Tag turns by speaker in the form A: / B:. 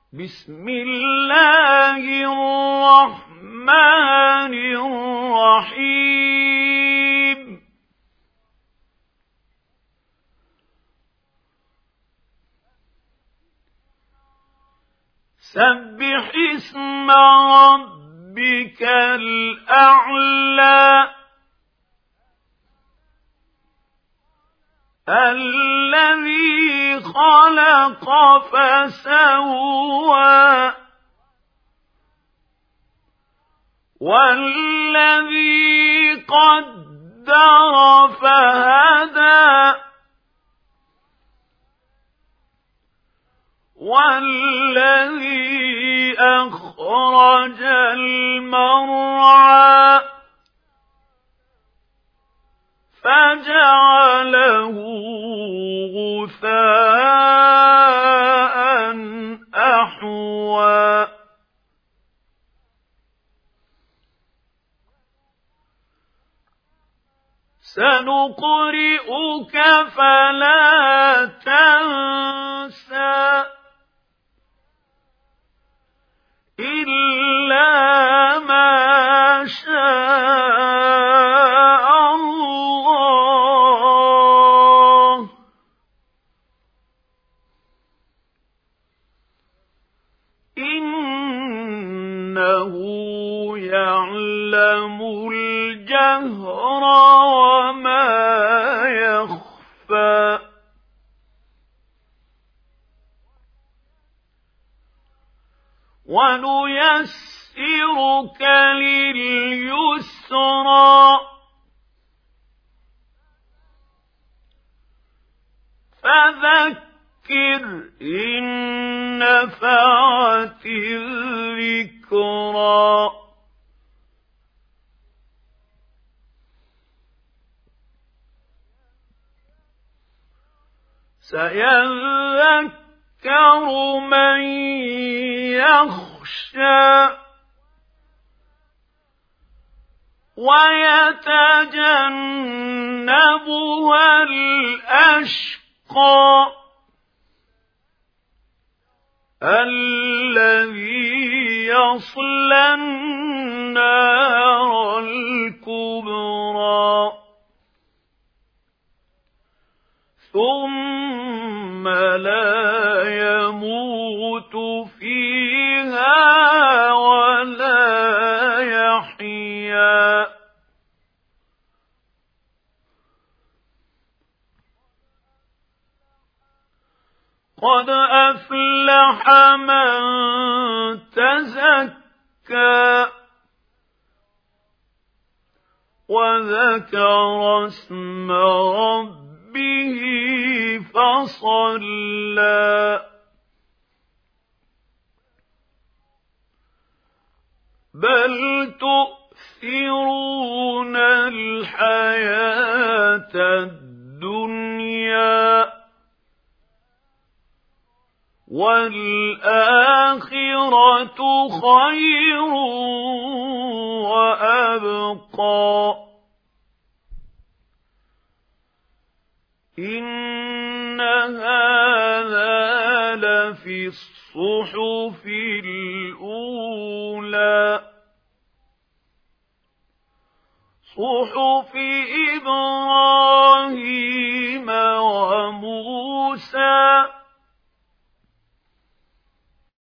A: بسم الله الرحمن الرحيم سبح اسم ربك الأعلى الذي خلق فسوى والذي قدر فهدى والذي أخرج المرعى فجعله غثاء أحوى سنقرئك فلا تنسى إلا ما شاء الله إنه يعلم الجهر وما يخفى ونيسرك لليسرى فذكر إن نفعت الذكرى سيذكر من يخشى ويتجنبها الأشقى الذي يصلى النار الكبرى ثم لا يموت فيها ولا يحيا قد أفلح من تزكى وذكر اسم ربه فصلى بل تؤثرون الحياة الدنيا والآخرة خير وأبقى إن هذا لفي الصحف الأولى صحف إبراهيم وموسى